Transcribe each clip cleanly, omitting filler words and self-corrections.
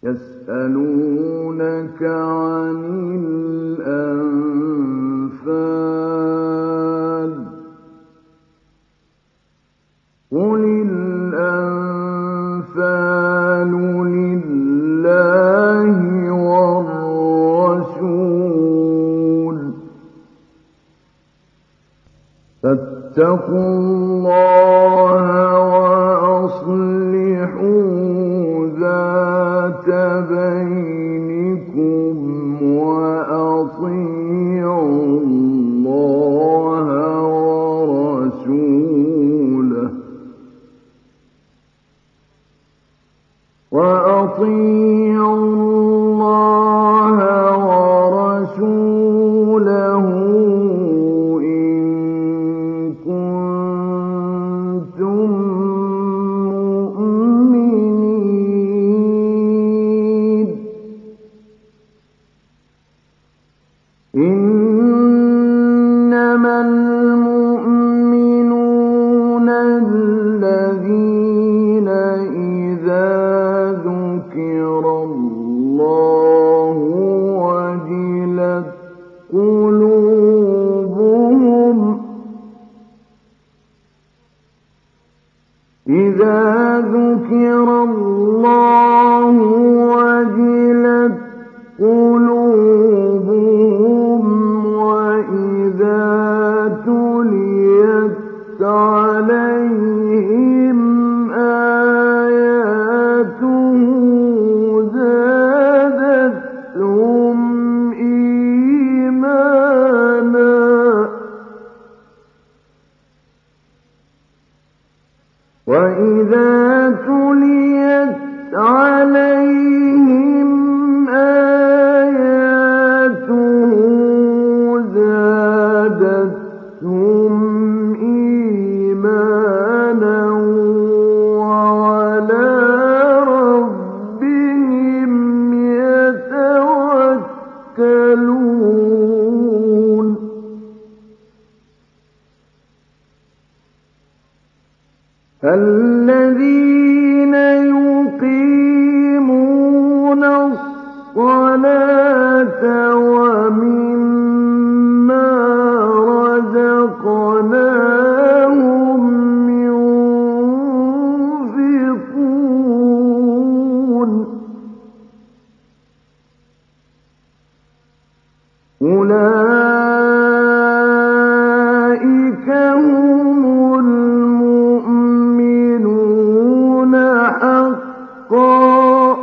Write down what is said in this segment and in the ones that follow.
يسألونك عن الأنفال قل الأنفال لله والرسول فاتقوا الله وأصلحوا ذات بينكم وأطيعوا الله ورسوله إن كنتم مؤمنين إنما المؤمنون الذين إذا ذكر الله وجلت قلوبهم وإذا تليت عليهم آياته زادتهم إيمانا وإذا تليت عليهم آياته زادتهم إيمانا وعلى ربهم يتوكلون الذين يقيمون الصلاة ومما رزقناهم ينفقون أولئك هم المؤمنون حقا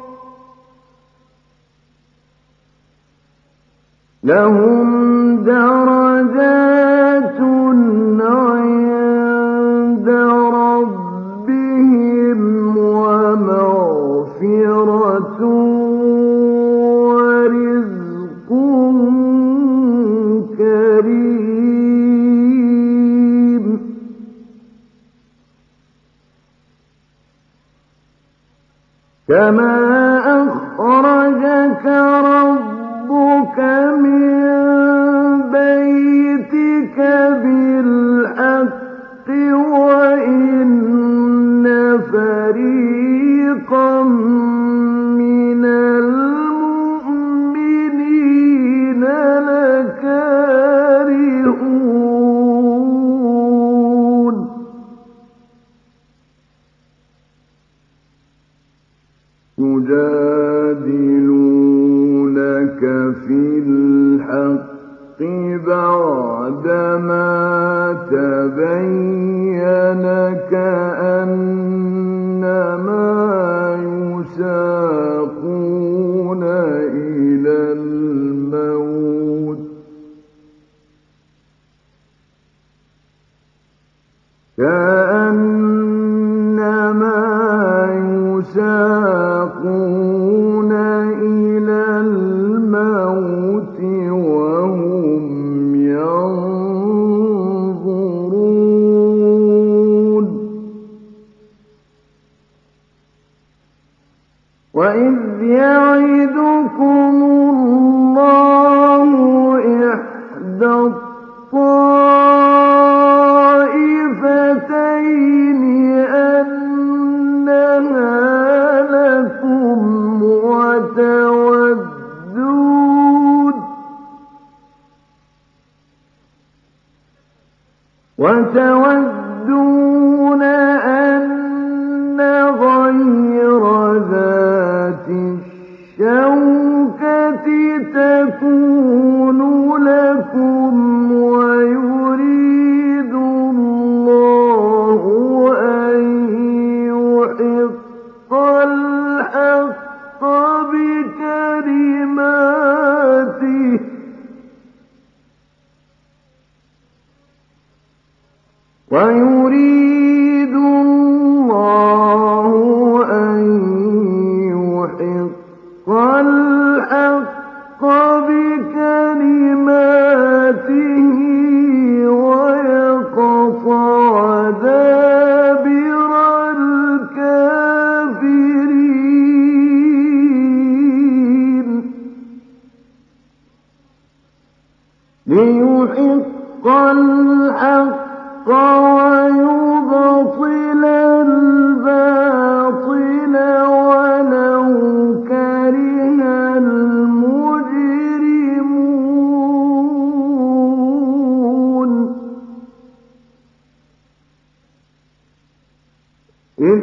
لهم درجات عند ربهم ومغفرة ورزق كريم كما أخرجك ربك من بيتك بالحق وإن فريقا من المؤمنين لكارهون يجادلونك في الحق بعدما تبين كأنما يساقون إلى الموت وهم ينظرون وإذ يعدكم الله إحدى الطائفتين أنها لكم وتودون أن غير ذات الشوكة تكون لكم ويريد الله أن يحق الحق بكلماته ويريد الله أن يحق الحق بكلماته ويقطع دابر الكافرين ليحق الحق ويبطل الباطل ولو كره المجرمون إذ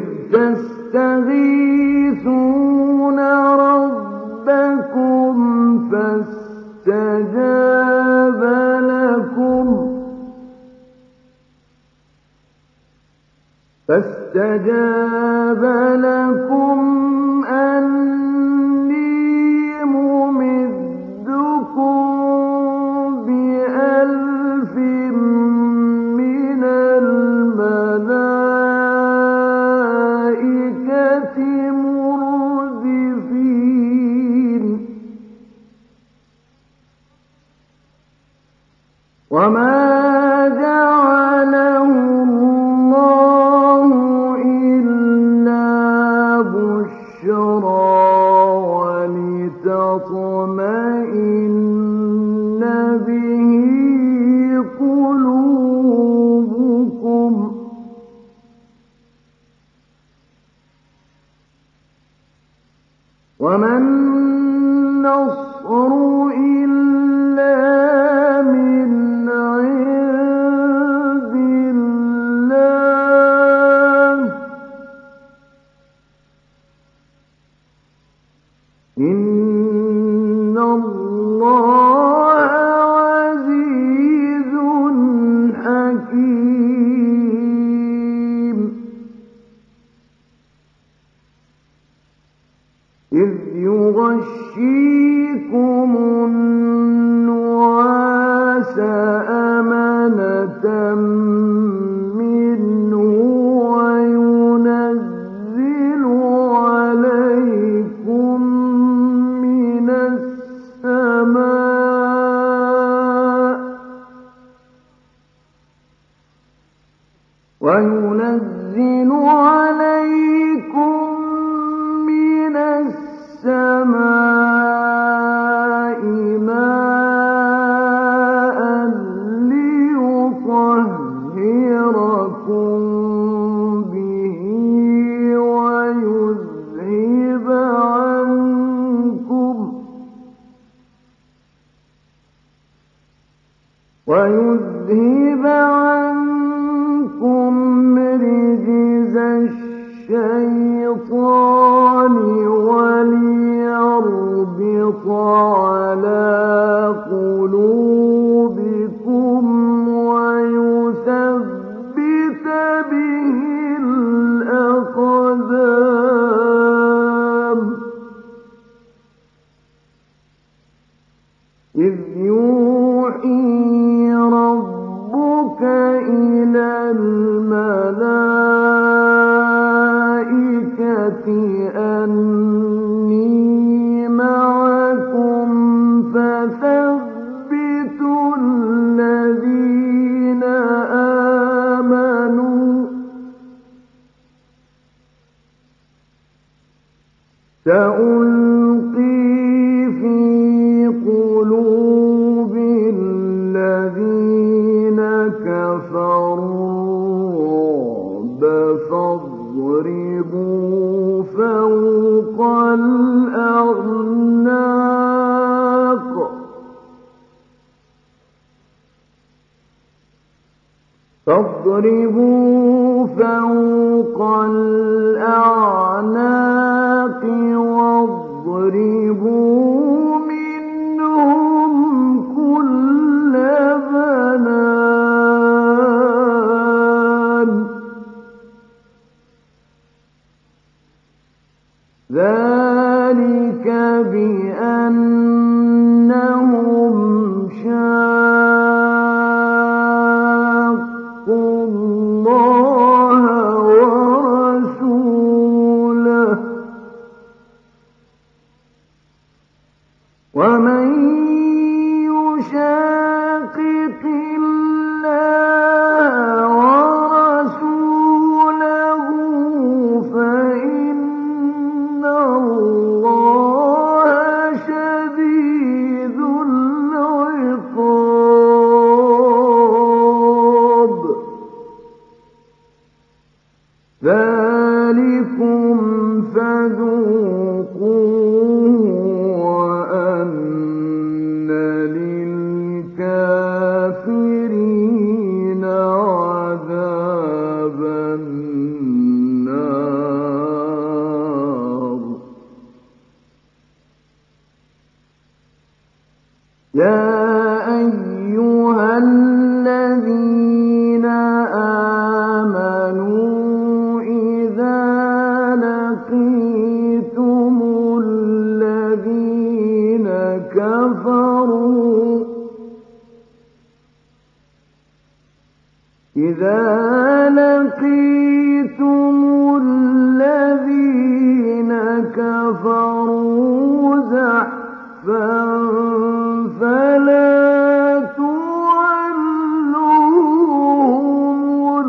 تستغيثون ربكم فاستجاب لكم أني ممدكم ب1000 من الملائكة مردفين وما جعله الله إلا بشرى ولتطمئن به قلوبكم وما النصر إلا من عند الله إن الله عزيز حكيم إذ يغشيكم النعاس أمنة منه وينزل عليكم من السماء ماء ليطهركم به ويذهب عنكم رجز الشيطان وليربط على قلوبكم ويثبت به الأقدام إذ يوحي ربك إلى الملائكة أني معكم فثبتوا الذين آمنوا سألقي في قلوب الذين كفروا الرعب فاضربوا فوق الأعناق واضربوا فوق الأعناق واضربوا منهم كل بنان ذلك بأنهم شاقوا الله ورسوله ومن يشاقق الله ورسوله فإن الله شديد العقاب ذلكم فذوقوه وأن للكافرين عذاب النار يا أيها الذين آمنوا إذا لقيتم الذين كفروا زحفا فلا تولوهم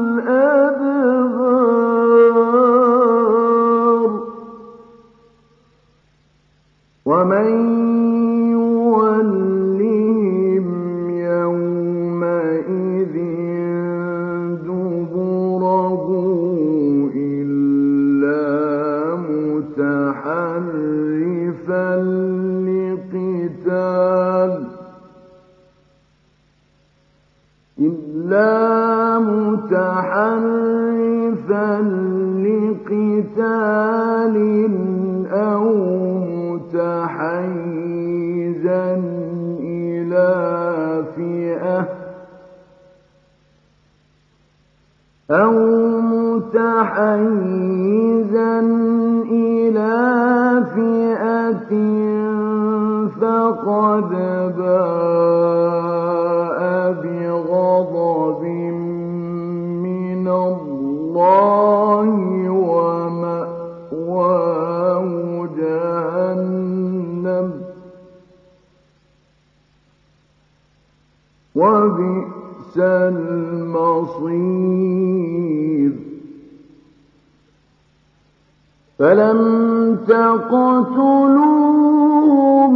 الأدبار ومن يولهم يومئذ دبره إلا متحرفا لقتال أو متحيزا إلى فئة فقد باء بغضب من الله ومأواه جهنم وبئس المصير فلم تقتلوهم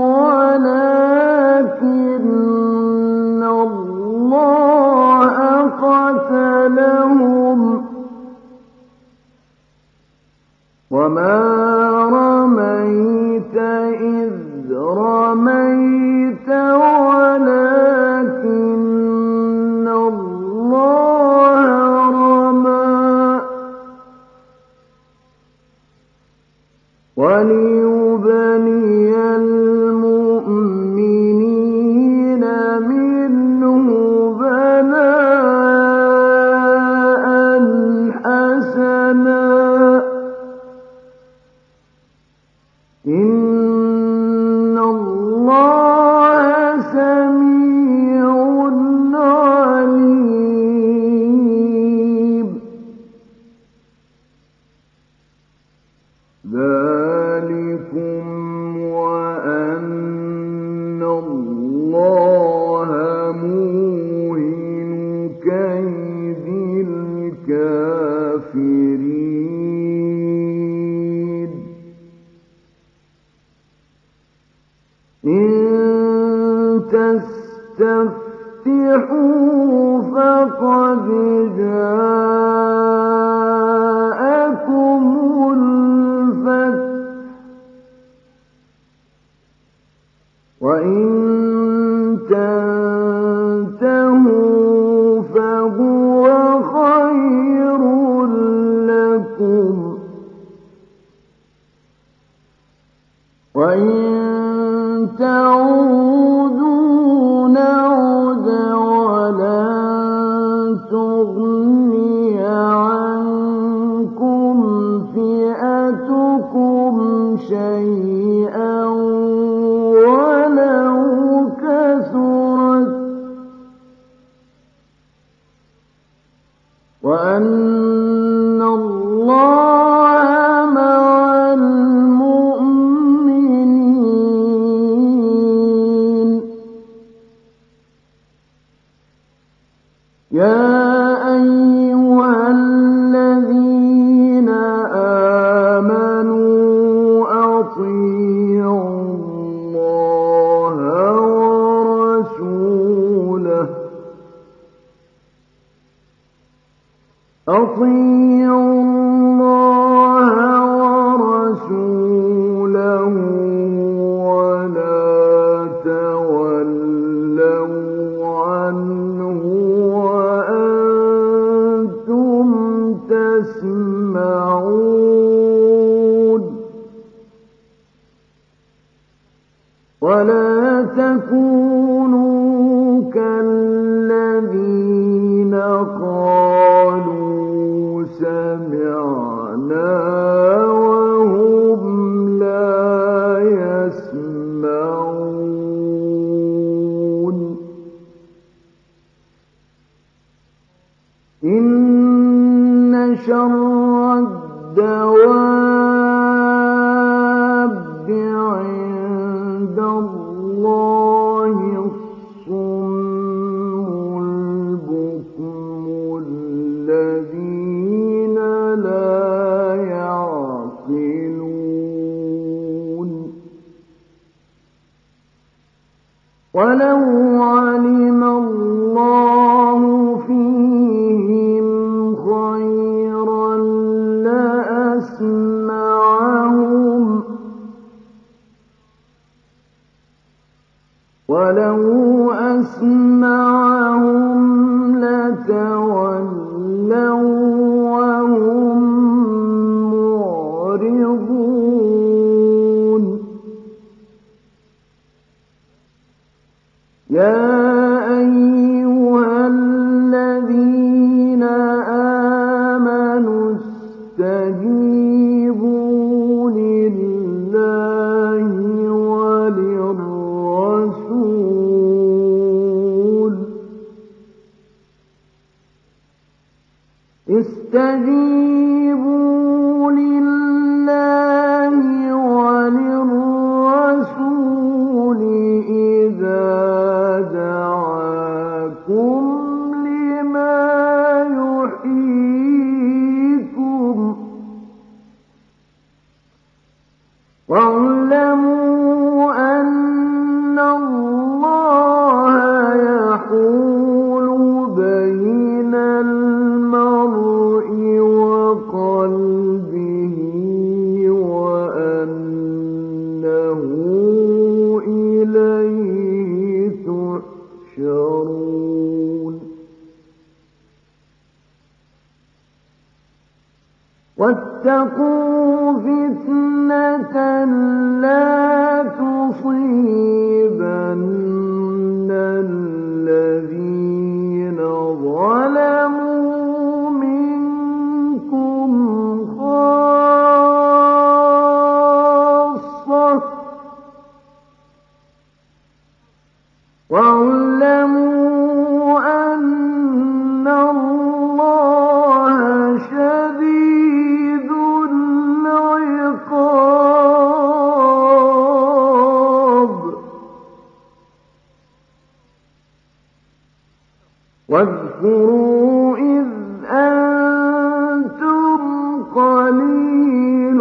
ولكن الله قتلهم وما رميت إذ رميت ولكن الله رمى وليبلي المؤمنين منه بلاء حسنا إن الله سميع عليم ذلكم وأن الله موهن كيد الكافرين إن تستفتحوا فقد جاءكم الفتح وإن تنتهوا فهو وإن تعودوا نعد ولن تغني عنكم فئتكم شيئا ولو كثرت وأن الله مع المؤمنين. يا أيها الذين آمنوا أطيعوا الله ورسوله ولا تولوا عنه وأنتم تسمعون. ولا تكونوا كالذين قالوا سمعنا وهم لا يسمعون. إن شر الدواب عند الله الصم البكم الذين لا يعقلون. ولو علم الله فيهم خيرا لأسمعهم ولو أسمعهم لتولوا وهم معرضون. يا أيها الذين آمنوا استجيبوا لله وللرسول استجيبوا لله وللرسول إذا دعاكم لما يحييكم واعلموا أن الله يحول بين المرء وقلبه وأنه إليه تحشرون. واتقوا فتنة لا تصيبن الذين ظلموا منكم خاصة واعلموا أن الله شديد العقاب. واذكروا إذ أنتم قليل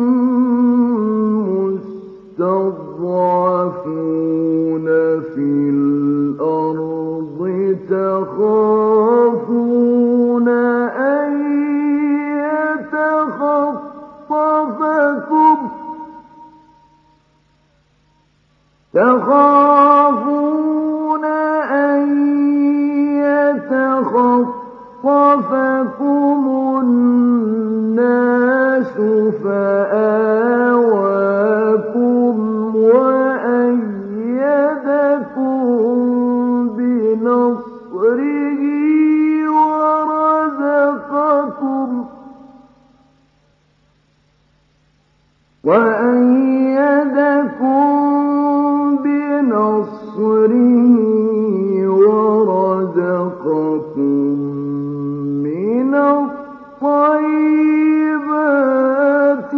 مستضعفون في الأرض تخافون أن يتخطفكم الناس فآواكم وأيدكم بنصره ورزقكم من الطيبات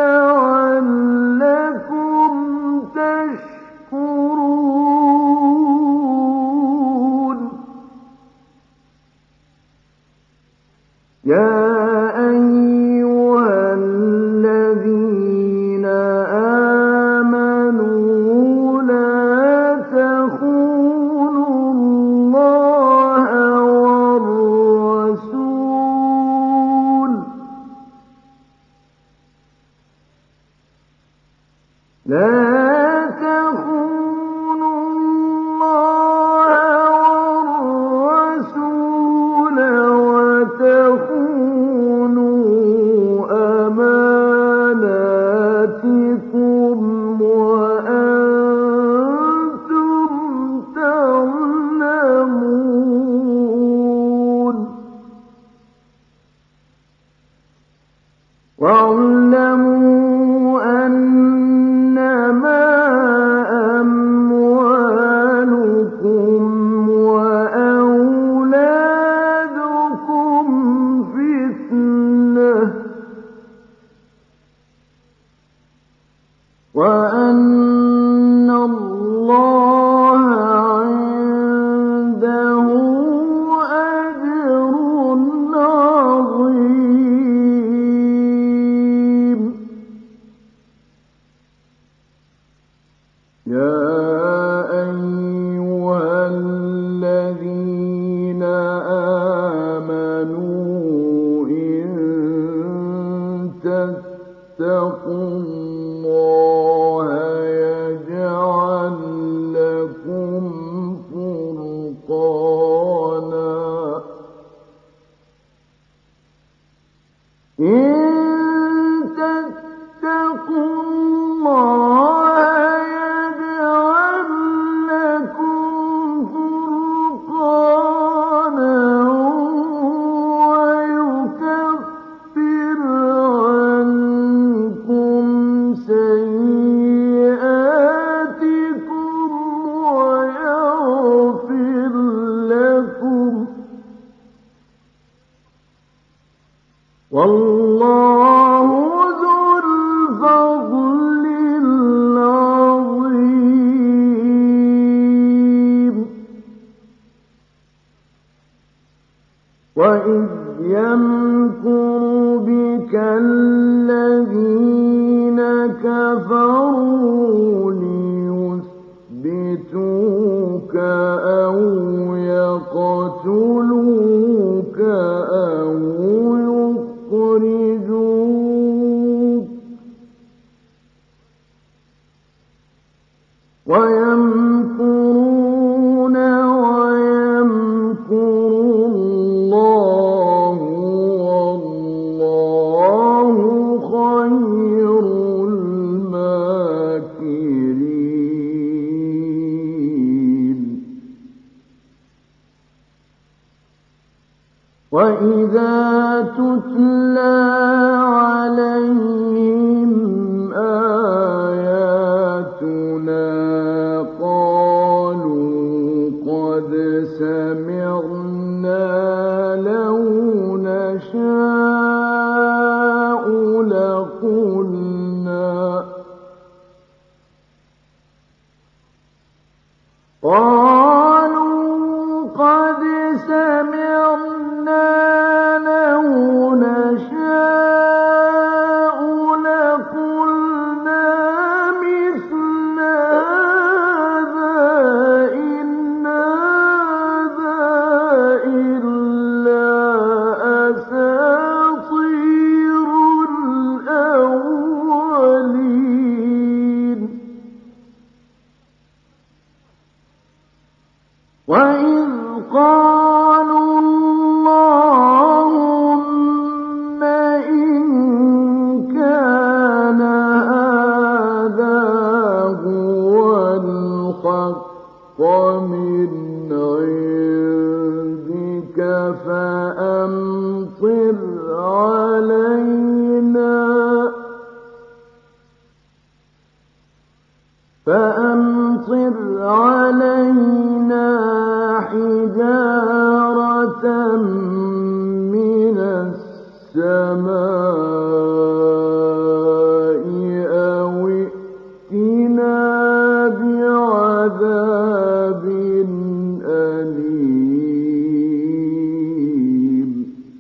لعلكم تشكرون يا أيها الذين آمنوا لا تخونوا الله والرسول وتخونوا أماناتكم وأنتم تعلمون واعلموا أنما أموالكم وأولادكم فتنة وأن الله عنده أجر عظيم يا أيها الذين آمنوا إن تتقوا الله يجعل لكم فرقانا إن تتقوا الله يجعل لكم فرقانا ويكفر عنكم سيئاتكم ويغفر لكم والله ذو الفضل العظيم وإذ يمكر بك الذين كفروا ليثبتوك أو يقتلوك أو يخرجوك ويمكرون ويمكر الله والله خير الماكرين وإذا تتلى عليهم آياتنا قالوا قد سمعنا لو نشاء لقلنا قالوا قد سمعنا لو نشاء فأمطر علينا حجارة من السماء أو ائتنا بعذاب أليم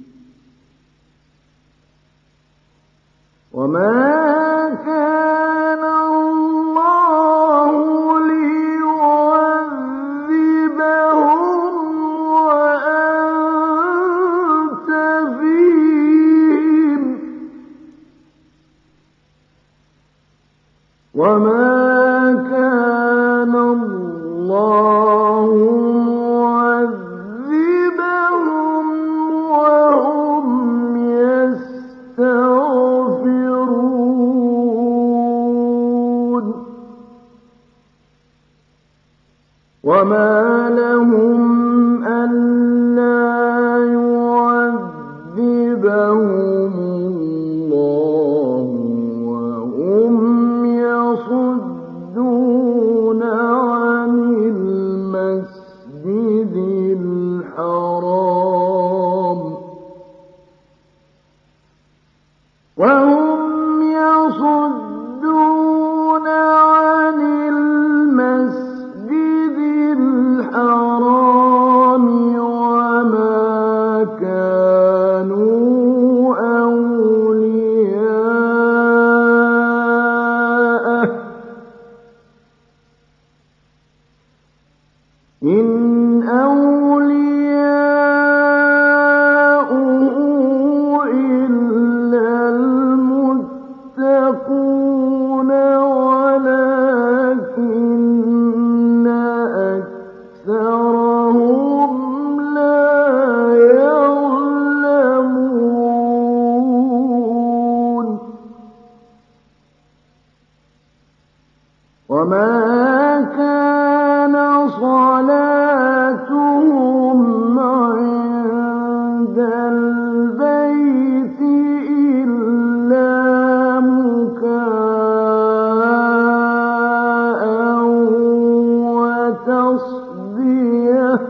وما كان الله ليعذبهم وأنت فيهم وما كان الله معذبهم وهم يستغفرون وما لهم ألا يعذبهم الله وهم يصدون عن المسجد الحرام وما كانوا أولياءه إن أولياؤه إلا المتقون ولكن أكثرهم لا يعلمون وما كان صلاتهم عند البيت إلا مكاء وتصدية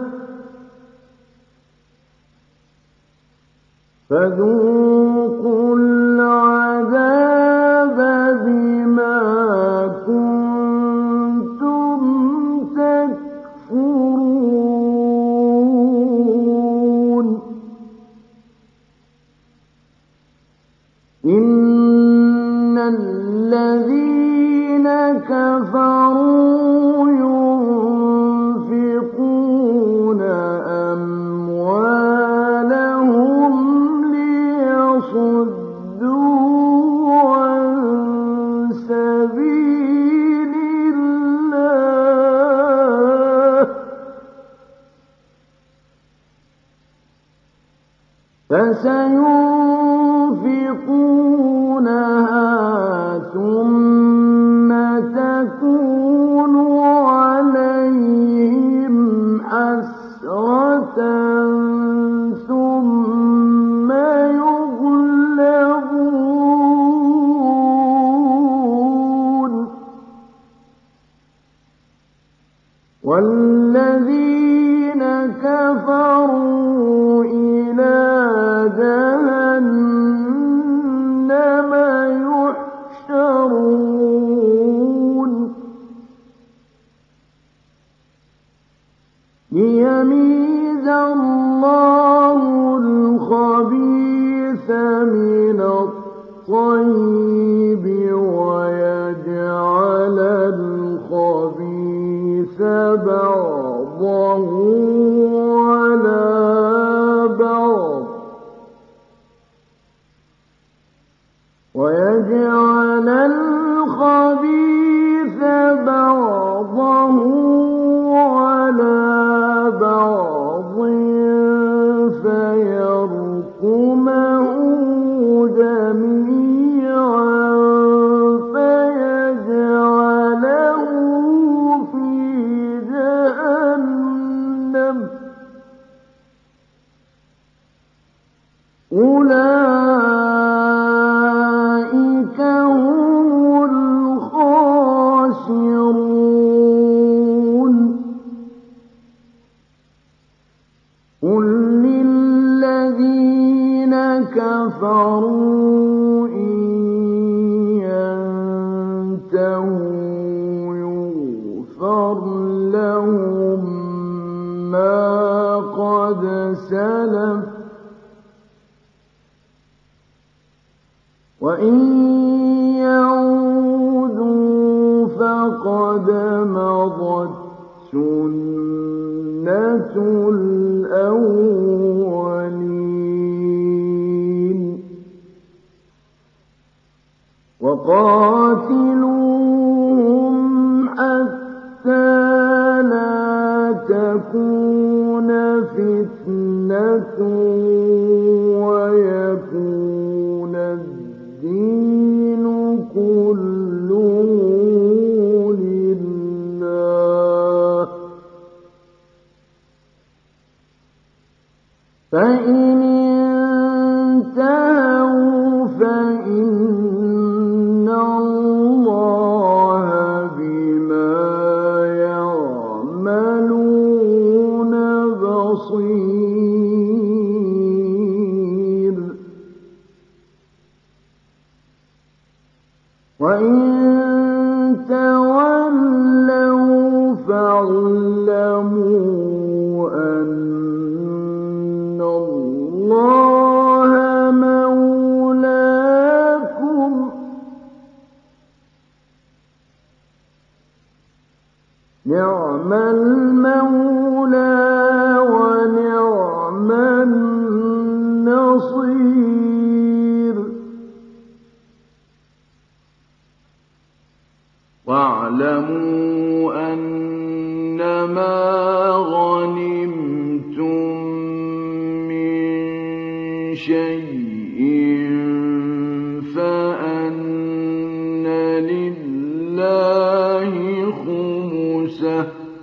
فذوقوا العذاب بما كنتم تكفرون إن الذين كفروا ينفقون أموالهم ليصدوا عن سبيل الله فسينفقونها ثم تكون عليهم حسرة ثم يغلبون والذين كفروا إلى جهنم يحشرون ليميز الله الخبيث من الطيب ويجعل الخبيث بعضه على بعض ويجعل الخبيث بعضه على بعض فيرقمه لهم ما قد سلف وإن يعودوا فقد مضت سنة الأولين وقاتلوهم حتى لا تكون فتنة ويكون الدين كله لله فإن انتهوا فإن الله بما يعملون بصير وإن تولوا فاعلموا أن الله مولاكم نعم المولى ونعم النصير واعلموا أنما غنمتم من شيء فأن لله خمسه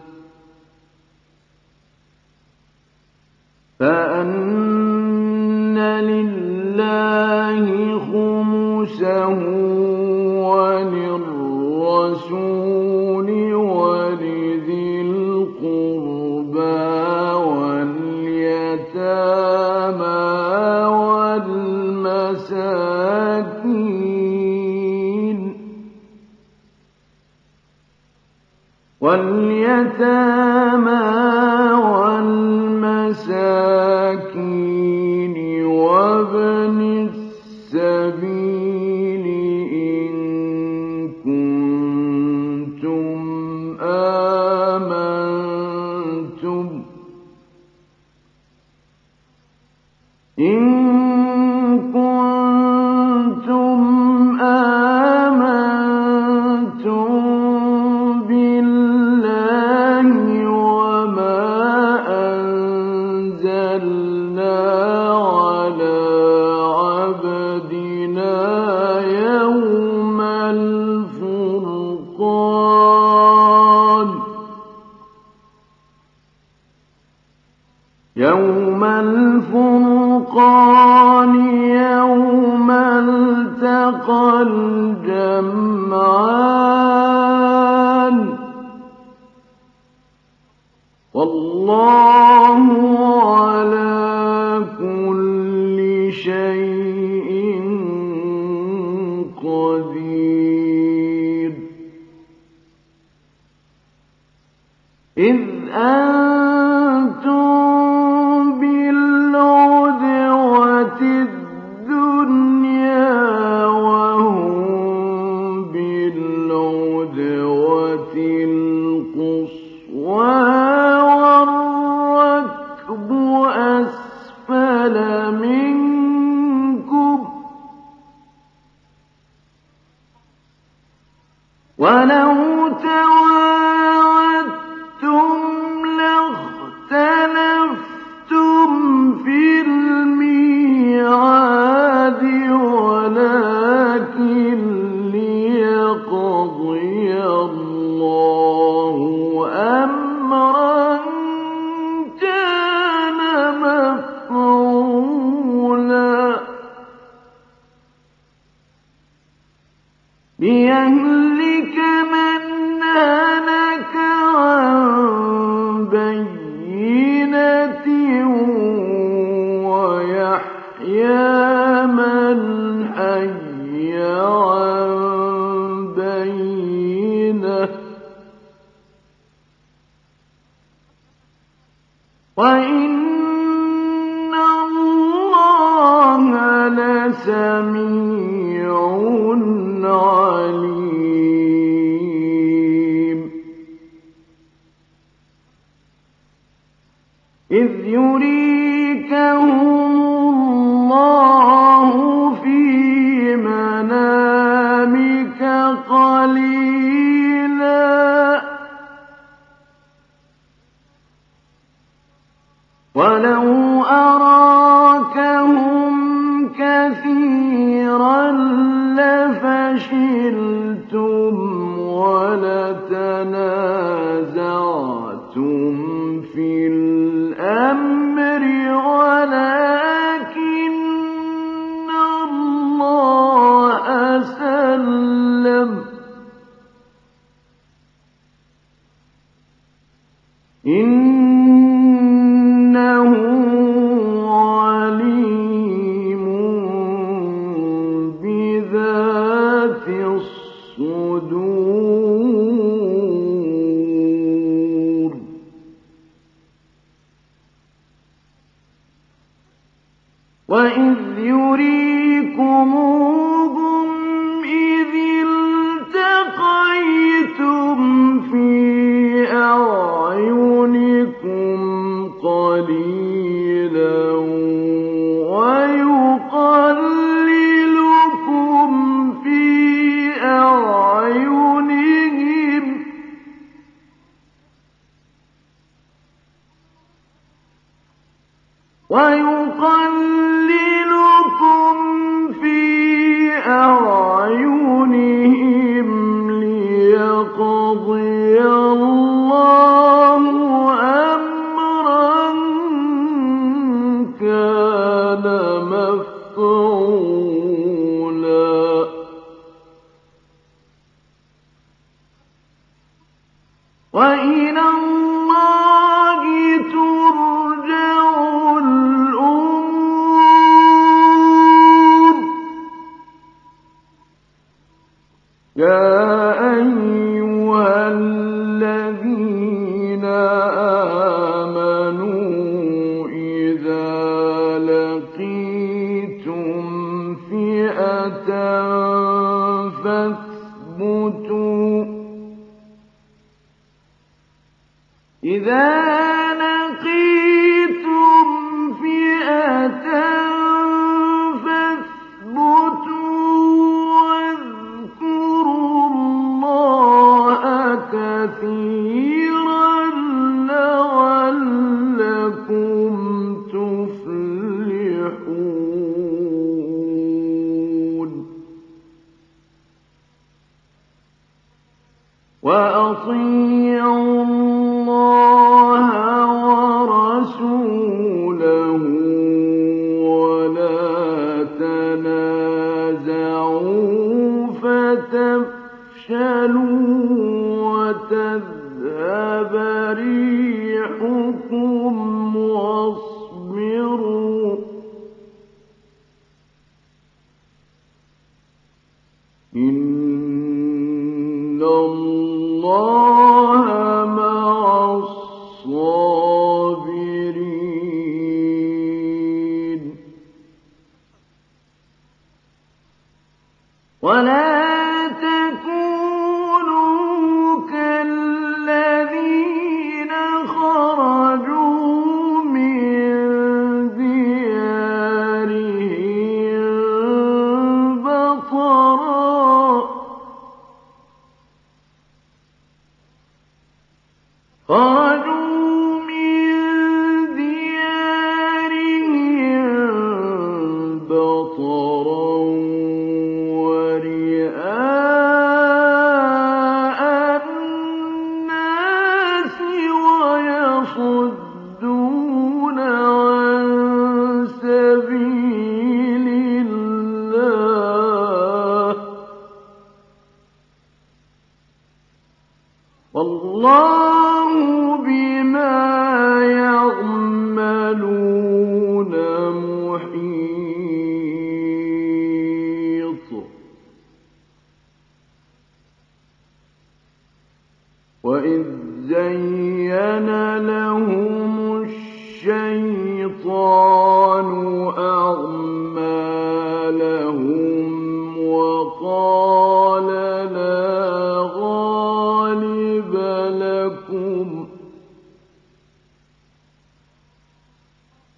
وللرسول ولذي القربى واليتامى والمساكين وابن السبيل إن كنتم آمنتم بالله وما أنزلنا على عبدنا يوم الفرقان يوم التقى الجمعان والله على كل شيء قدير إذ أنتم بالعدوة الدنيا وهم بالعدوة القصوى والركب أسفل منكم ولو تواعدتم لاختلفتم في الميعاد ولكن ليقضي الله أمرا كان مفعولا ليهلك من هلك عن بينة ويحيى من حي عن بينة يريكهم الله في منامك قليلا ولو أراكهم كثيرا لفشلتم ولتنازعتم في الأمر ولكن الله سلم إنه عليم بذات الصدور وإذ يريكموهم إذ التقيتم في أعينكم قليلا ويقللكم في أعينهم ليقضي الله أمرا كان مفعولا وإلى الله ترجع الأمور يا أيها الذين آمنوا إذا لقيتم فئة فاثبتوا واذكروا الله كثيرا لعلكم تفلحون وأطيعوا الله ورسوله ولا تنازعوا فتفشلوا وتذهب ريحكم واصبروا إن الله مع الصابرين ولا تكونوا كالذين خرجوا من ديارهم بطرا ورئاء الناس ويصدون عن سبيل الله والله بما يعملون محيط وإذ زين لهم الشيطان أعمالهم وقال لا غالب لكم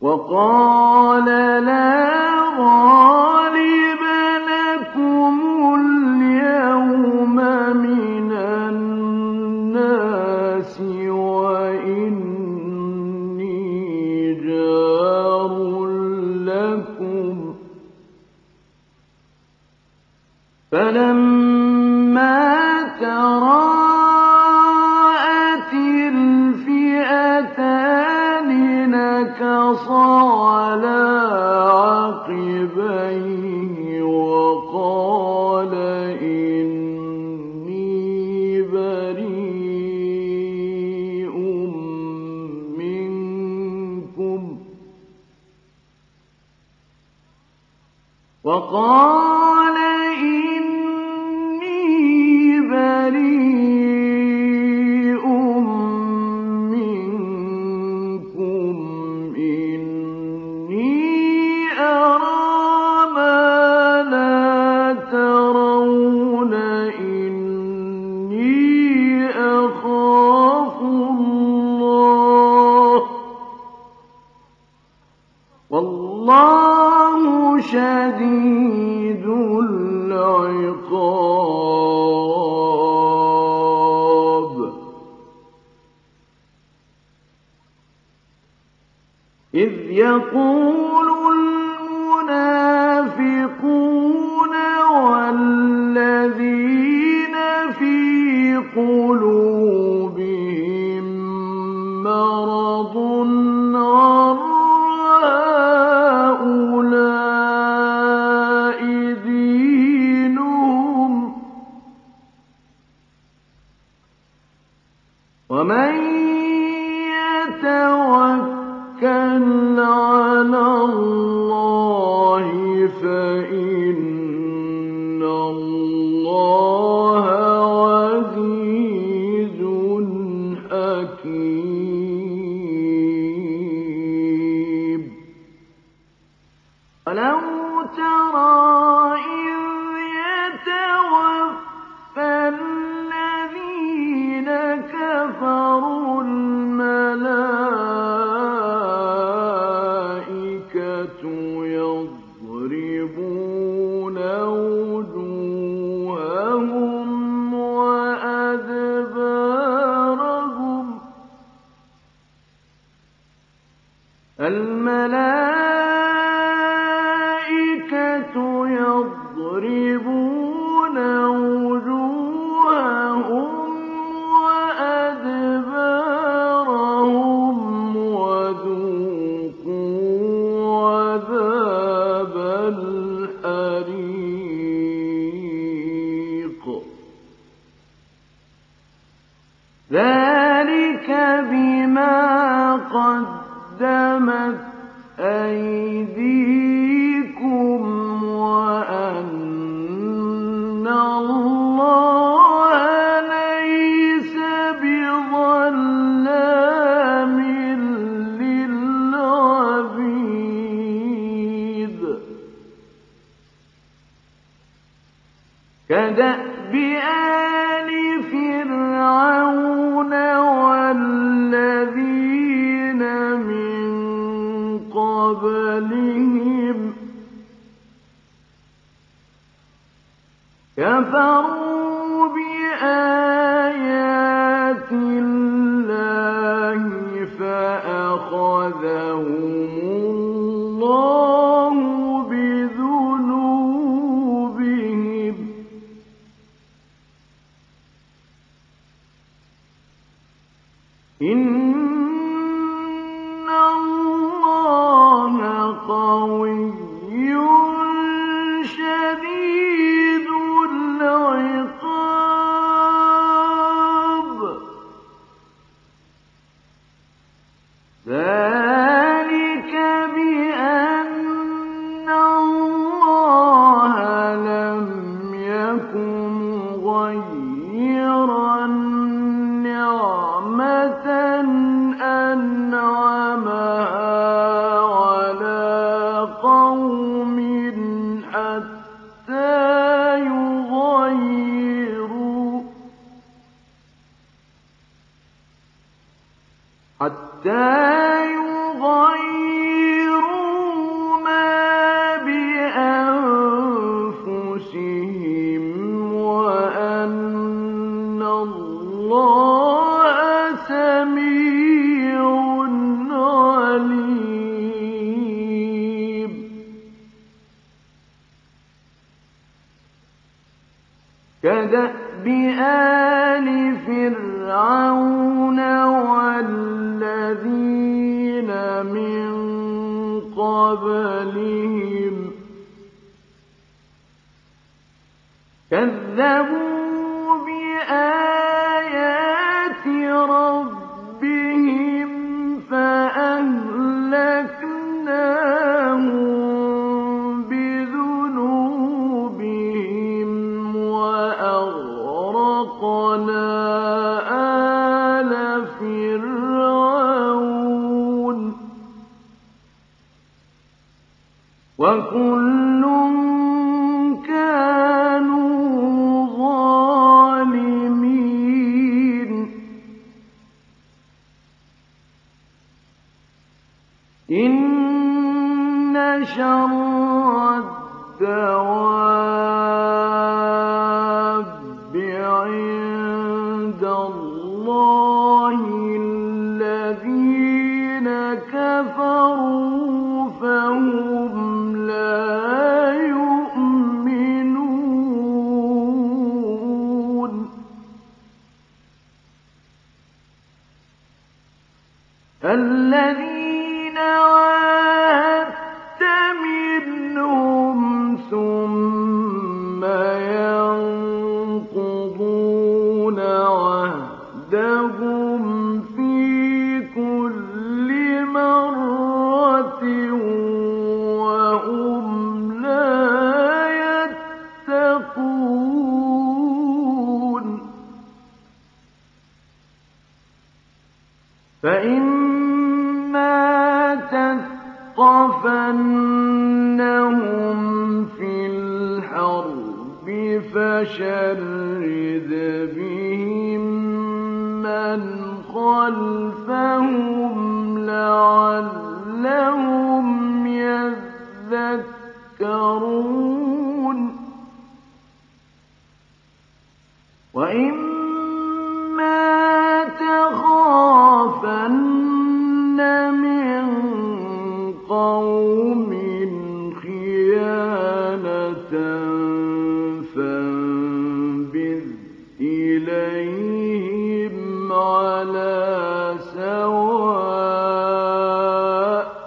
وقال لا غالب لكم اليوم من الناس وإني جار لكم فلما تراءت الفئتان نكص على عقبيه وقال إني بريء منكم إني أرى ما لا ترون إني أخاف الله والله شديد العقاب إذ يقول المنافقون والذين في قلوبهم مرض غر هؤلاء دينهم ومن يتوكل على الله فإن الله عزيز حكيم ولو ترى إذ يتوفى الذين كفروا الملائكة يضربون وجوههم وأدبارهم الملائكة يضربون وجوههم وأدبارهم وذوقوا عذاب الحريق ذلك بما قدمت أيديكم وأن الله ليس بظلام للعبيد كدأب آل فرعون والذين من قبلهم كفروا بآيات الله فأخذهم الله بذنوبهم إن الله قوي شديد العقاب ذلك بأن الله لم يكن غيرا نعمة أنعمها على قوم حتى يغيروا آلِ فِرْعَوْنَ وَالَّذِينَ مِن قَبْلِهِمْ كَذَّبُوا بِآيَاتِ رَبِّهِمْ فَأَهْلَكْنَاهُم بِذُنُوبِهِمْ وَأَغْرَقْنَا آلَ فِرْعَوْنَ ۚ وَكُلٌّ كَانُوا ظَالِمِينَ. إِنَّ شَرَّ الدَّوَابِّ عِندَ اللَّهِ الَّذِينَ كَفَرُوا فَهُمْ لَا يُؤْمِنُونَ. الَّذِينَ عَاهَدتَّ مِنْهُمْ ثُمَّ يَنقُضُونَ عَهْدَهُمْ فِي كُلِّ مَرَّةٍ وَهُمْ لَا يَتَّقُونَ. فَإِمَّا تَثْقَفَنَّهُمْ فِي الْحَرْبِ فَشَرِّدْ بِهِم مَّنْ خَلْفَهُمْ لَعَلَّهُمْ يَذَّكَّرُونَ. وَإِمَّا تَخَافَنَّ مِن قَوْمٍ خِيَانَةً فَانبِذْ إِلَيْهِمْ عَلَىٰ سَوَاءٍ ۚ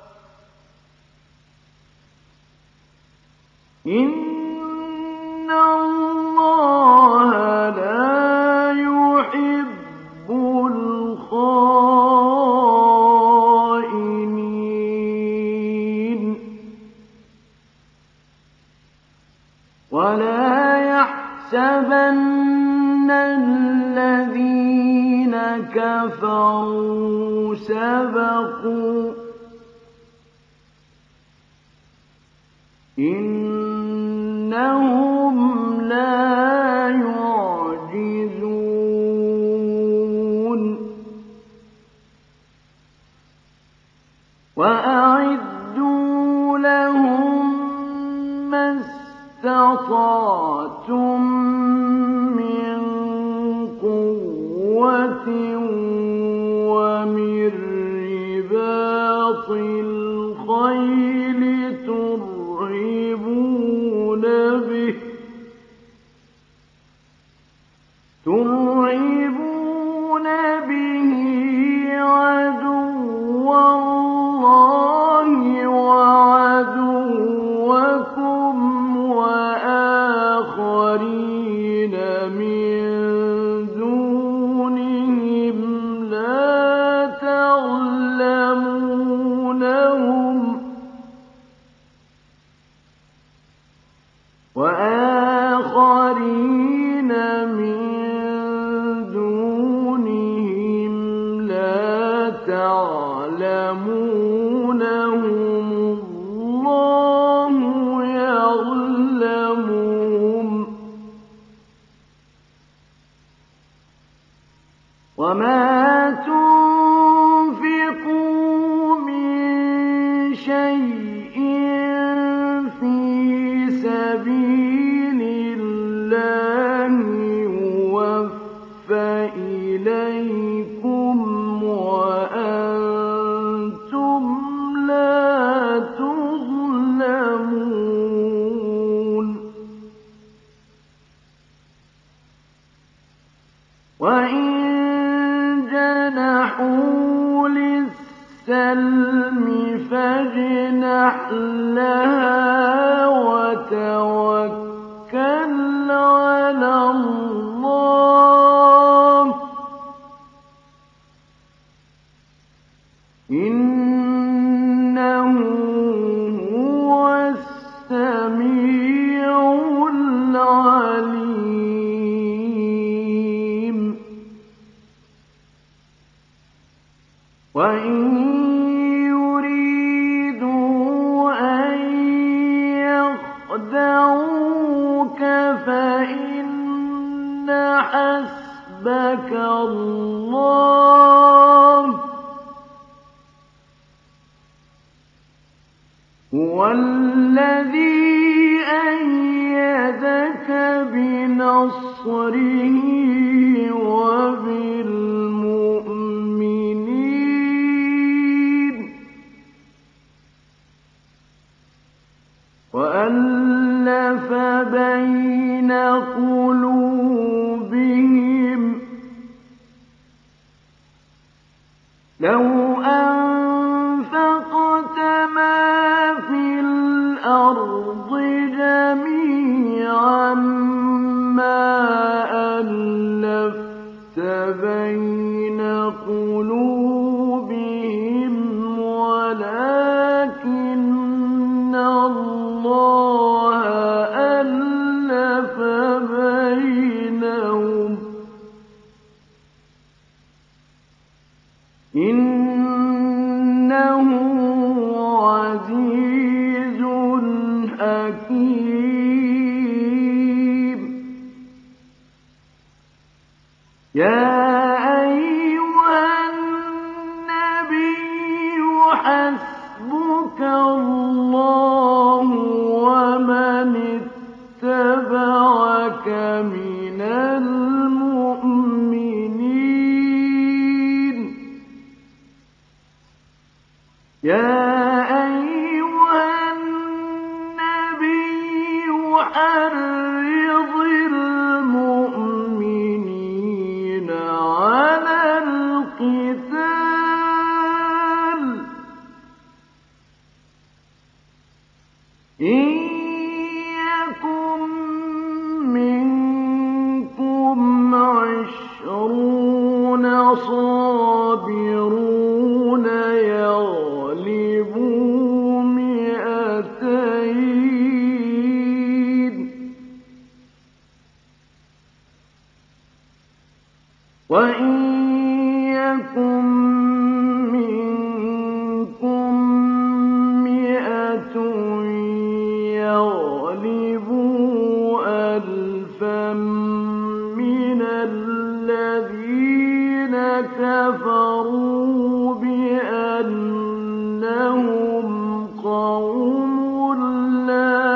إِنَّ اللَّهَ لَا يُحِبُّ الْخَائِنِينَ. وَلَا يَحْسَبَنَّ الَّذِينَ كَفَرُوا سَبَقُوا ۚ إِنَّهُمْ لَا يُعْجِزُونَ. وَأَعِدُّوا لَهُم مَّا اسْتَطَعْتُم مِّن قُوَّةٍ وَمِن رِّبَاطِ الْخَيْلِ تُرْهِبُونَ بِهِ عَدُوَّ اللَّهِ وَعَدُوَّكُمْ وَآخَرِينَ مِن دُونِهِمْ لَا تَعْلَمُونَهُمْ اللَّهُ يَعْلَمُهُمْ ۚ وَمَا تُنفِقُوا مِن شَيْءٍ فِي سَبِيلِ اللَّهِ يُوَفَّ إِلَيْكُمْ وَأَنتُمْ لَا تُظْلَمُونَ. ' وإن جنحوا للسلم فاجنح لها وتوكل على الله إنه هو السميع العليم وإن يريدوا أن يخدعوك فإن حسبك الله هو الذي أيدك بنصره وبالمؤمنين وألف بين قلوبهم لو أنفقت ما في الأرض جميعا ما ألفت بين قلوبهم ولكن الله ألف بينهم إنه عزيز حكيم يا أيها النبي حسبك الله ومن اتبعك من المؤمنين يا أيها النبي حرض المؤمنين على القتال إن يكن منكم 20 صابرون يغلبوا 200 وإن يكن منكم 100 يغلبوا 1000 من الذين كفروا بأنهم قوم لا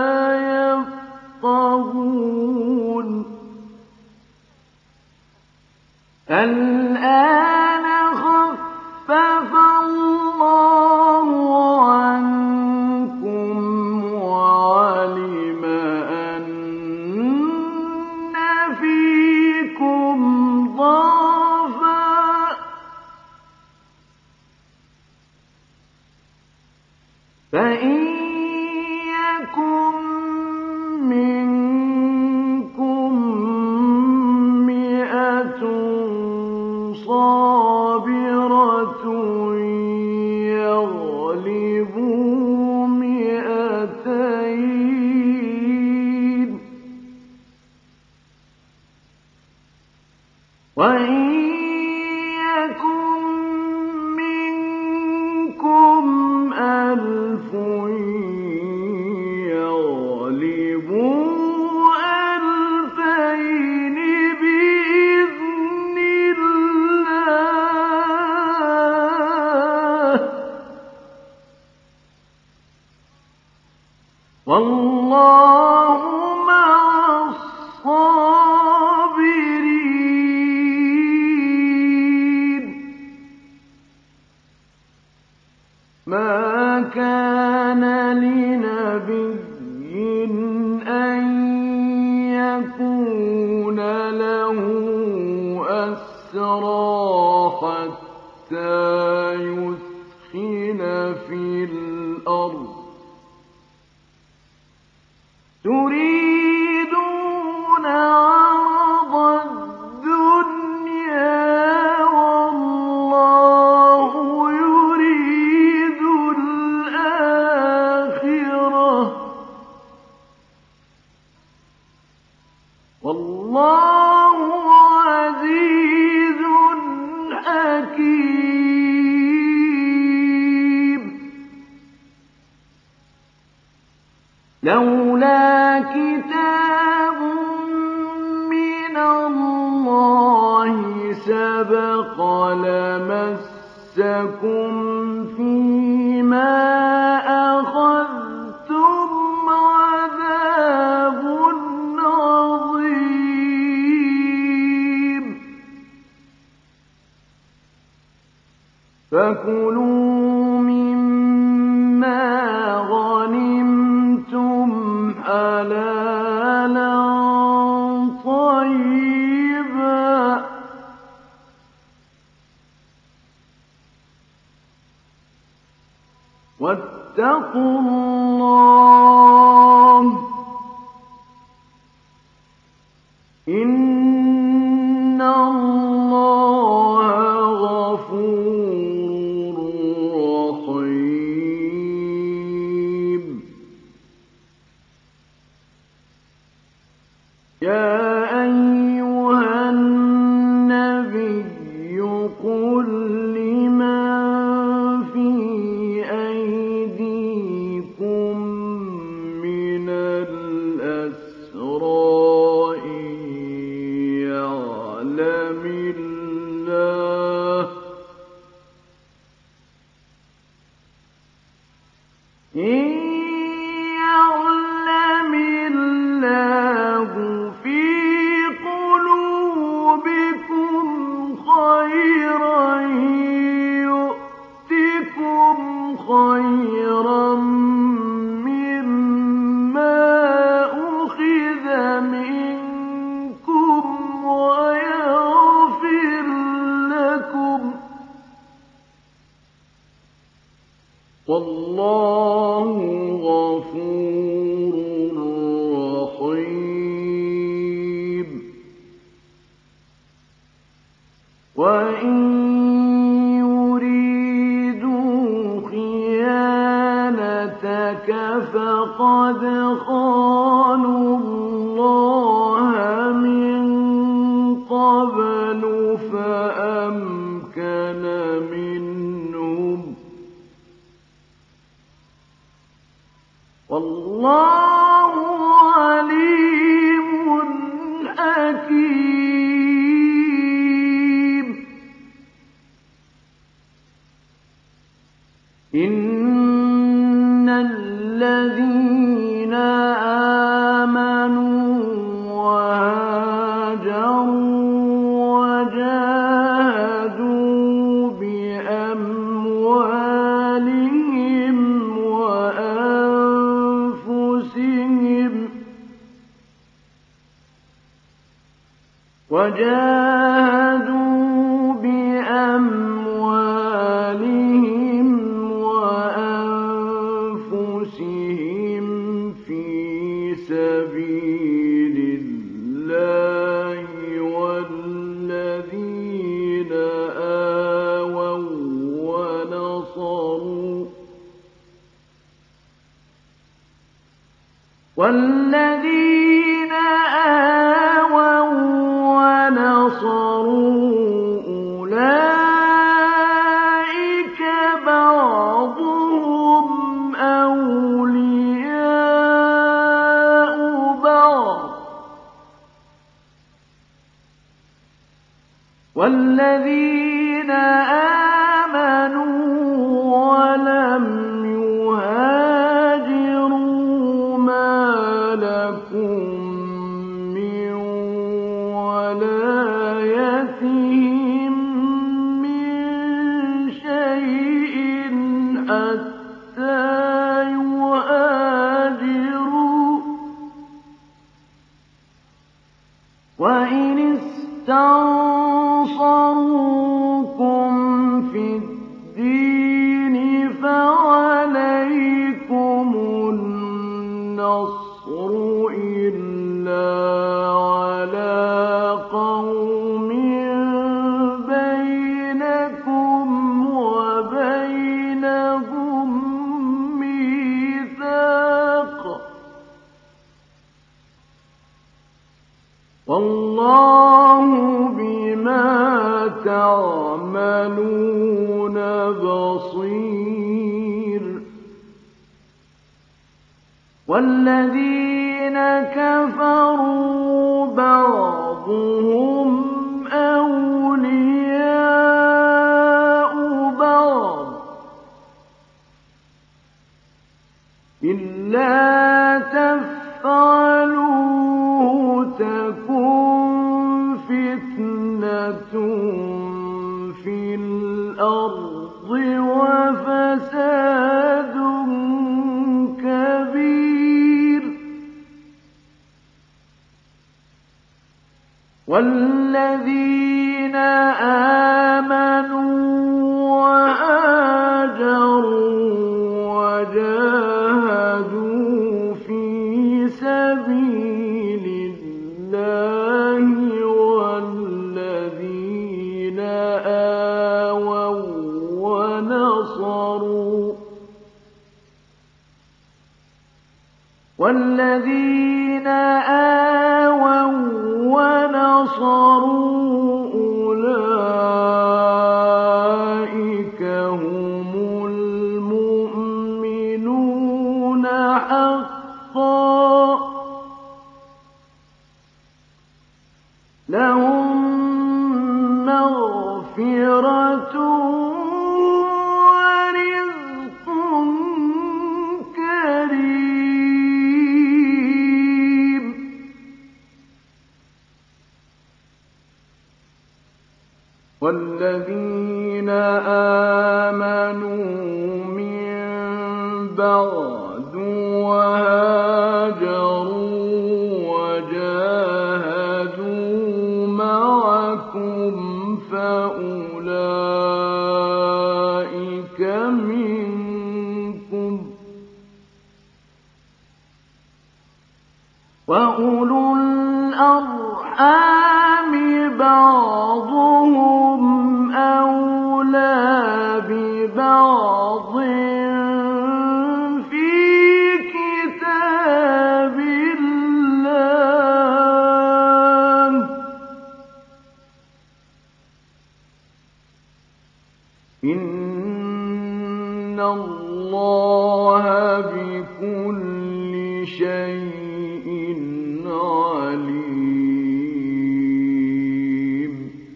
يفقهون الآن خفف الله عنكم وعلم أن فيكم ضعفا فإن يكن منكم 100 صابرة يغلبوا 200 وإن يكن منكم 1000 يغلبوا 2000 بإذن الله والله مع الصابرين ما كان لنبي أن يكون له الأسرى حتى يثخن في الأرض تريدون عرض الدنيا والله يريد الآخرة والله عزيز حكيم. لولا كتاب من الله سبق لمسكم فيما أخذتم عذاب عظيم فكلوا مما غنمتم حلالا طيبا واتقوا الله إن الله غفور رحيم. يا أيها النبي قل لمن في أيديكم من الأسرى إن يعلم الله في قلوبكم خيرا يؤتكم خيرا مما أخذ منكم ويغفر لكم والله غفور رحيم. وإن يريدوا خيانتك فقد خانوا الله من قبل فأمكن منهم والله عليم حكيم. إن الذين آمنوا وهاجروا وجاهدوا بأموالهم وأنفسهم في سبيل الله والذين آووا ونصروا أولئك بعضهم أولياء بعض والذين آمنوا ولم يهاجروا ما لكم من ولايتهم من شيء حتى يهاجروا وإن استنصروكم نَصَرُوكُمْ فِي الدِّينِ فَعَلَيْكُمُ النَّصْرُ إِلَّا عَلَىٰ قَوْمٍ بَيْنَكُمْ وَبَيْنَهُم مِّيثَاقٌ ۗ وَاللَّهُ بِمَا تَعْمَلُونَ بَصِيرٌ. وَالَّذِينَ كَفَرُوا بَعْضُهُمْ أَوْلِيَاءُ بَعْضٍ إِلَّا تَفْعَلُوهُ تَكُن فِتْنَةٌ فِي الْأَرْضِ وَفَسَادٌ كَبِيرٌ. وَالَّذِينَ آمَنُوا وَهَاجَرُوا وَجَاهَدُوا فِي سَبِيلِ اللَّهِ وَالَّذِينَ آوَوا ونصروا أولئك هم المؤمنون حقا، لهم مغفرة ورزق كريم. والذين آمنوا من بعد وهاجروا وجاهدوا معكم فأولئك منكم، وأولو الأرحام بعضهم أولى ببعض في كتاب الله، إن الله بكل شيء عليم.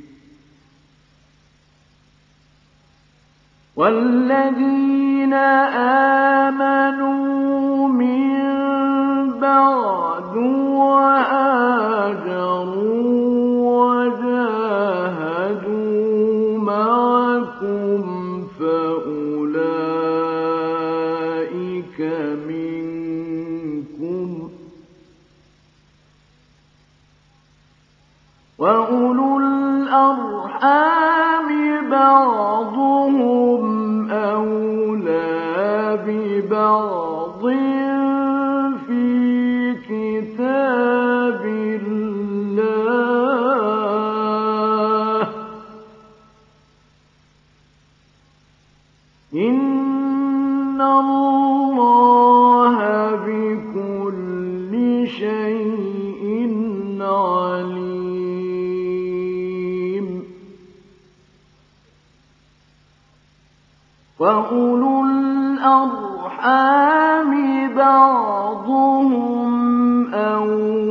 والذين آمنوا من بعد وهاجروا وجاهدوا معكم فأولئك منكم، وأولو الأرحام بعضهم أولى ببعض في كتاب الله، إن الله بكل شيء عليم. وأولو الأرحام بعضهم أولى